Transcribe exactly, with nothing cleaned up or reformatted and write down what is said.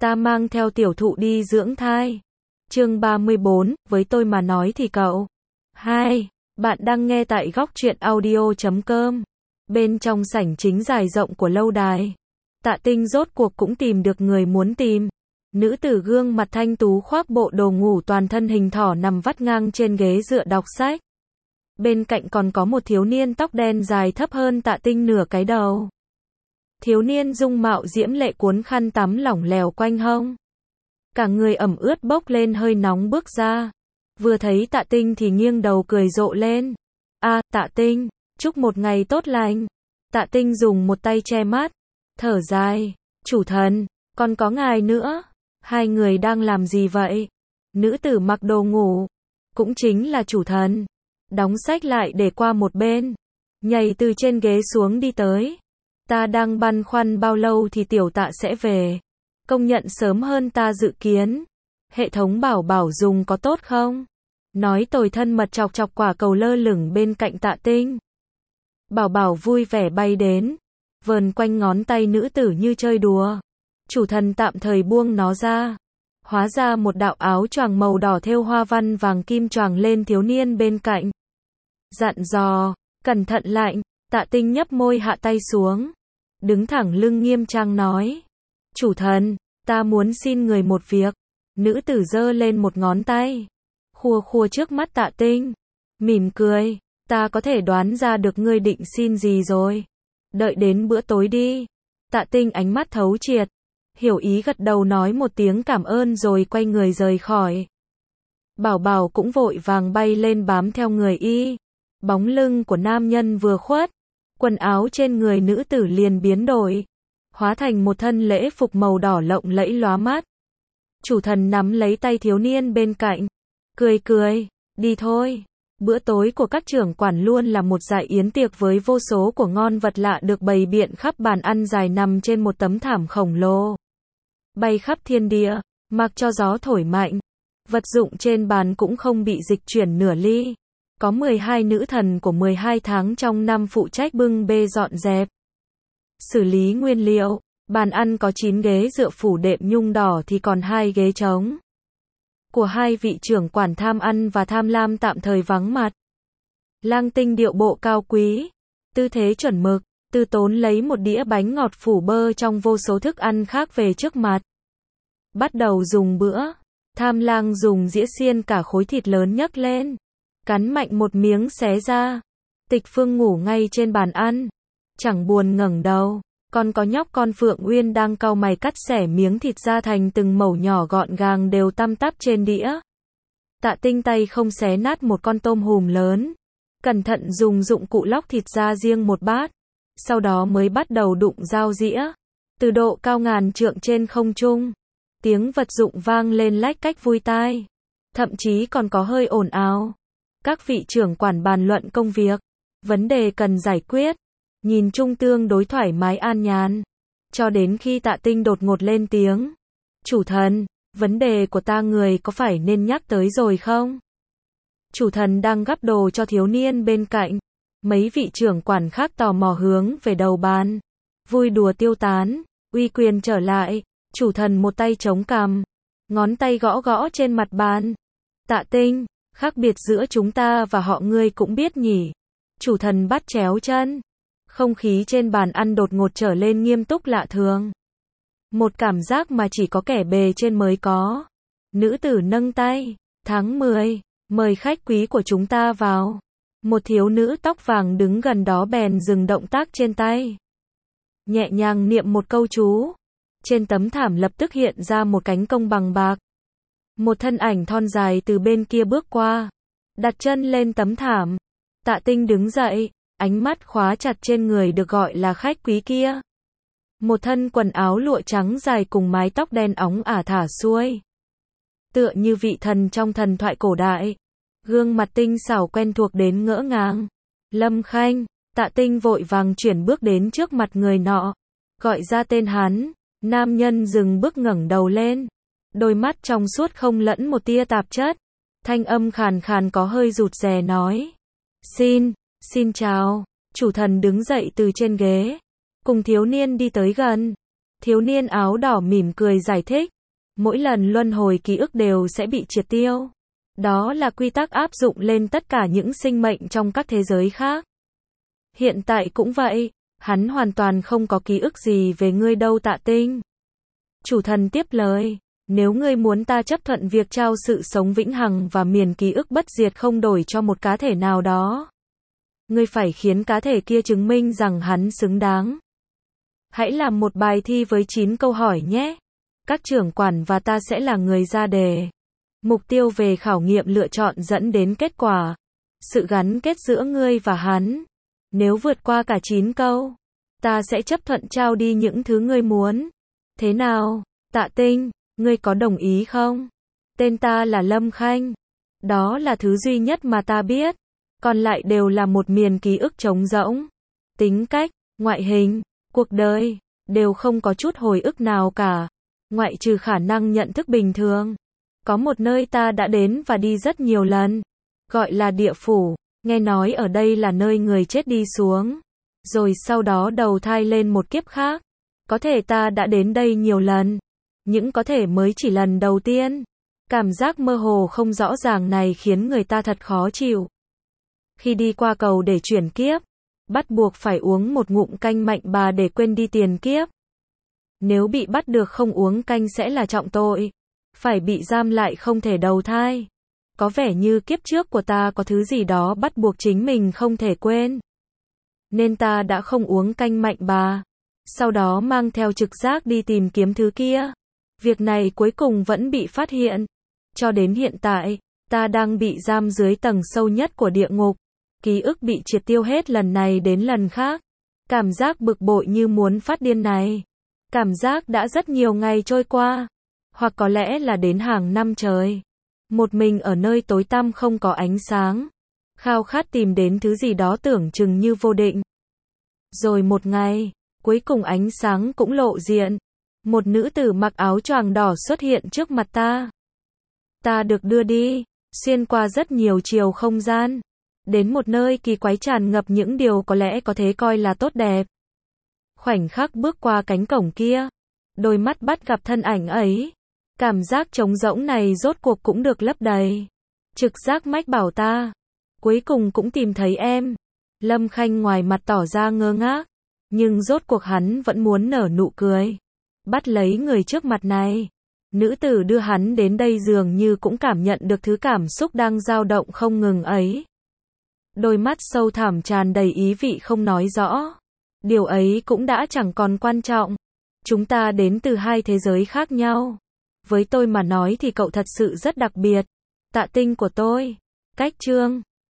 Ta mang theo tiểu thụ đi dưỡng thai. Chương ba mươi bốn, với tôi mà nói thì cậu. Hai, bạn đang nghe tại góc truyện audio chấm com. Bên trong sảnh chính dài rộng của lâu đài, Tạ Tinh rốt cuộc cũng tìm được người muốn tìm. Nữ tử gương mặt thanh tú khoác bộ đồ ngủ toàn thân hình thỏ nằm vắt ngang trên ghế dựa đọc sách. Bên cạnh còn có một thiếu niên tóc đen dài thấp hơn Tạ Tinh nửa cái đầu. Thiếu niên dung mạo diễm lệ cuốn khăn tắm lỏng lẻo quanh hông. Cả người ẩm ướt bốc lên hơi nóng bước ra. Vừa thấy Tạ Tinh thì nghiêng đầu cười rộ lên. A, Tạ Tinh, chúc một ngày tốt lành. Tạ Tinh dùng một tay che mắt, thở dài. Chủ thần, còn có ngài nữa. Hai người đang làm gì vậy? Nữ tử mặc đồ ngủ, cũng chính là chủ thần, đóng sách lại để qua một bên, nhảy từ trên ghế xuống đi tới. Ta đang băn khoăn bao lâu thì tiểu Tạ sẽ về. Công nhận sớm hơn ta dự kiến. Hệ thống bảo bảo dùng có tốt không? Nói tồi thân mật chọc chọc quả cầu lơ lửng bên cạnh Tạ Tinh. Bảo bảo vui vẻ bay đến, vờn quanh ngón tay nữ tử như chơi đùa. Chủ thần tạm thời buông nó ra. Hóa ra một đạo áo choàng màu đỏ thêu hoa văn vàng kim choàng lên thiếu niên bên cạnh. Dặn dò, cẩn thận lạnh. Tạ Tinh nhấp môi hạ tay xuống, đứng thẳng lưng nghiêm trang nói. Chủ thần, ta muốn xin người một việc. Nữ tử giơ lên một ngón tay, khua khua trước mắt Tạ Tinh, mỉm cười. Ta có thể đoán ra được ngươi định xin gì rồi. Đợi đến bữa tối đi. Tạ Tinh ánh mắt thấu triệt, hiểu ý gật đầu nói một tiếng cảm ơn rồi quay người rời khỏi. Bảo bảo cũng vội vàng bay lên bám theo người y. Bóng lưng của nam nhân vừa khuất, quần áo trên người nữ tử liền biến đổi, hóa thành một thân lễ phục màu đỏ lộng lẫy lóa mắt. Chủ thần nắm lấy tay thiếu niên bên cạnh, cười cười, đi thôi. Bữa tối của các trưởng quản luôn là một dải yến tiệc với vô số của ngon vật lạ được bày biện khắp bàn ăn dài nằm trên một tấm thảm khổng lồ, bay khắp thiên địa, mặc cho gió thổi mạnh. Vật dụng trên bàn cũng không bị dịch chuyển nửa ly. Có mười hai nữ thần của mười hai tháng trong năm phụ trách bưng bê dọn dẹp, xử lý nguyên liệu. Bàn ăn có chín ghế dựa phủ đệm nhung đỏ thì còn hai ghế trống. Của hai vị trưởng quản tham ăn và tham lam tạm thời vắng mặt. Lang Tinh điệu bộ cao quý, tư thế chuẩn mực, Tư Tốn lấy một đĩa bánh ngọt phủ bơ trong vô số thức ăn khác về trước mặt. Bắt đầu dùng bữa. Tham Lang dùng dĩa xiên cả khối thịt lớn nhấc lên, cắn mạnh một miếng xé ra. Tịch Phương ngủ ngay trên bàn ăn, chẳng buồn ngẩng đầu. Còn có nhóc con Phượng Uyên đang cau mày cắt xẻ miếng thịt ra thành từng mẩu nhỏ gọn gàng đều tăm tắp trên đĩa. Tạ Tinh tay không xé nát một con tôm hùm lớn, cẩn thận dùng dụng cụ lóc thịt ra riêng một bát, sau đó mới bắt đầu đụng dao dĩa. Từ độ cao ngàn trượng trên không trung, tiếng vật dụng vang lên lách cách vui tai, thậm chí còn có hơi ồn ào. Các vị trưởng quản bàn luận công việc, vấn đề cần giải quyết, nhìn chung tương đối thoải mái an nhàn, cho đến khi Tạ Tinh đột ngột lên tiếng. Chủ thần, vấn đề của ta người có phải nên nhắc tới rồi không? Chủ thần đang gắp đồ cho thiếu niên bên cạnh. Mấy vị trưởng quản khác tò mò hướng về đầu bàn. Vui đùa tiêu tán, uy quyền trở lại. Chủ thần một tay chống cằm, ngón tay gõ gõ trên mặt bàn. Tạ Tinh, khác biệt giữa chúng ta và họ ngươi cũng biết nhỉ? Chủ thần bắt chéo chân. Không khí trên bàn ăn đột ngột trở lên nghiêm túc lạ thường. Một cảm giác mà chỉ có kẻ bề trên mới có. Nữ tử nâng tay. Tháng mười, mời khách quý của chúng ta vào. Một thiếu nữ tóc vàng đứng gần đó bèn dừng động tác trên tay, nhẹ nhàng niệm một câu chú. Trên tấm thảm lập tức hiện ra một cánh công bằng bạc. Một thân ảnh thon dài từ bên kia bước qua, đặt chân lên tấm thảm. Tạ Tinh đứng dậy, ánh mắt khóa chặt trên người được gọi là khách quý kia. Một thân quần áo lụa trắng dài cùng mái tóc đen óng ả thả xuôi, tựa như vị thần trong thần thoại cổ đại. Gương mặt tinh xảo quen thuộc đến ngỡ ngàng. Lâm Khanh. Tạ Tinh vội vàng chuyển bước đến trước mặt người nọ, gọi ra tên hắn. Nam nhân dừng bước ngẩng đầu lên, đôi mắt trong suốt không lẫn một tia tạp chất, thanh âm khàn khàn có hơi rụt rè nói. Xin, xin chào. Chủ thần đứng dậy từ trên ghế, cùng thiếu niên đi tới gần. Thiếu niên áo đỏ mỉm cười giải thích. Mỗi lần luân hồi ký ức đều sẽ bị triệt tiêu. Đó là quy tắc áp dụng lên tất cả những sinh mệnh trong các thế giới khác. Hiện tại cũng vậy, hắn hoàn toàn không có ký ức gì về ngươi đâu Tạ Tinh. Chủ thần tiếp lời, nếu ngươi muốn ta chấp thuận việc trao sự sống vĩnh hằng và miền ký ức bất diệt không đổi cho một cá thể nào đó, ngươi phải khiến cá thể kia chứng minh rằng hắn xứng đáng. Hãy làm một bài thi với chín câu hỏi nhé. Các trưởng quản và ta sẽ là người ra đề. Mục tiêu về khảo nghiệm lựa chọn dẫn đến kết quả. Sự gắn kết giữa ngươi và hắn. Nếu vượt qua cả chín câu, ta sẽ chấp thuận trao đi những thứ ngươi muốn. Thế nào, Tạ Tinh, ngươi có đồng ý không? Tên ta là Lâm Khanh. Đó là thứ duy nhất mà ta biết. Còn lại đều là một miền ký ức trống rỗng. Tính cách, ngoại hình, cuộc đời, đều không có chút hồi ức nào cả. Ngoại trừ khả năng nhận thức bình thường. Có một nơi ta đã đến và đi rất nhiều lần. Gọi là địa phủ. Nghe nói ở đây là nơi người chết đi xuống. Rồi sau đó đầu thai lên một kiếp khác. Có thể ta đã đến đây nhiều lần. Những có thể mới chỉ lần đầu tiên. Cảm giác mơ hồ không rõ ràng này khiến người ta thật khó chịu. Khi đi qua cầu để chuyển kiếp, bắt buộc phải uống một ngụm canh mạnh bà để quên đi tiền kiếp. Nếu bị bắt được không uống canh sẽ là trọng tội. Phải bị giam lại không thể đầu thai. Có vẻ như kiếp trước của ta có thứ gì đó bắt buộc chính mình không thể quên. Nên ta đã không uống canh mạnh bà. Sau đó mang theo trực giác đi tìm kiếm thứ kia. Việc này cuối cùng vẫn bị phát hiện. Cho đến hiện tại, ta đang bị giam dưới tầng sâu nhất của địa ngục. Ký ức bị triệt tiêu hết lần này đến lần khác. Cảm giác bực bội như muốn phát điên này. Cảm giác đã rất nhiều ngày trôi qua. Hoặc có lẽ là đến hàng năm trời. Một mình ở nơi tối tăm không có ánh sáng. Khao khát tìm đến thứ gì đó tưởng chừng như vô định. Rồi một ngày, cuối cùng ánh sáng cũng lộ diện. Một nữ tử mặc áo choàng đỏ xuất hiện trước mặt ta. Ta được đưa đi, xuyên qua rất nhiều chiều không gian. Đến một nơi kỳ quái tràn ngập những điều có lẽ có thể coi là tốt đẹp. Khoảnh khắc bước qua cánh cổng kia, đôi mắt bắt gặp thân ảnh ấy. Cảm giác trống rỗng này rốt cuộc cũng được lấp đầy. Trực giác mách bảo ta, cuối cùng cũng tìm thấy em. Lâm Khanh ngoài mặt tỏ ra ngơ ngác, nhưng rốt cuộc hắn vẫn muốn nở nụ cười. Bắt lấy người trước mặt này. Nữ tử đưa hắn đến đây dường như cũng cảm nhận được thứ cảm xúc đang dao động không ngừng ấy. Đôi mắt sâu thẳm tràn đầy ý vị không nói rõ. Điều ấy cũng đã chẳng còn quan trọng. Chúng ta đến từ hai thế giới khác nhau. Với tôi mà nói thì cậu thật sự rất đặc biệt. Tạ Tinh của tôi. Cách chương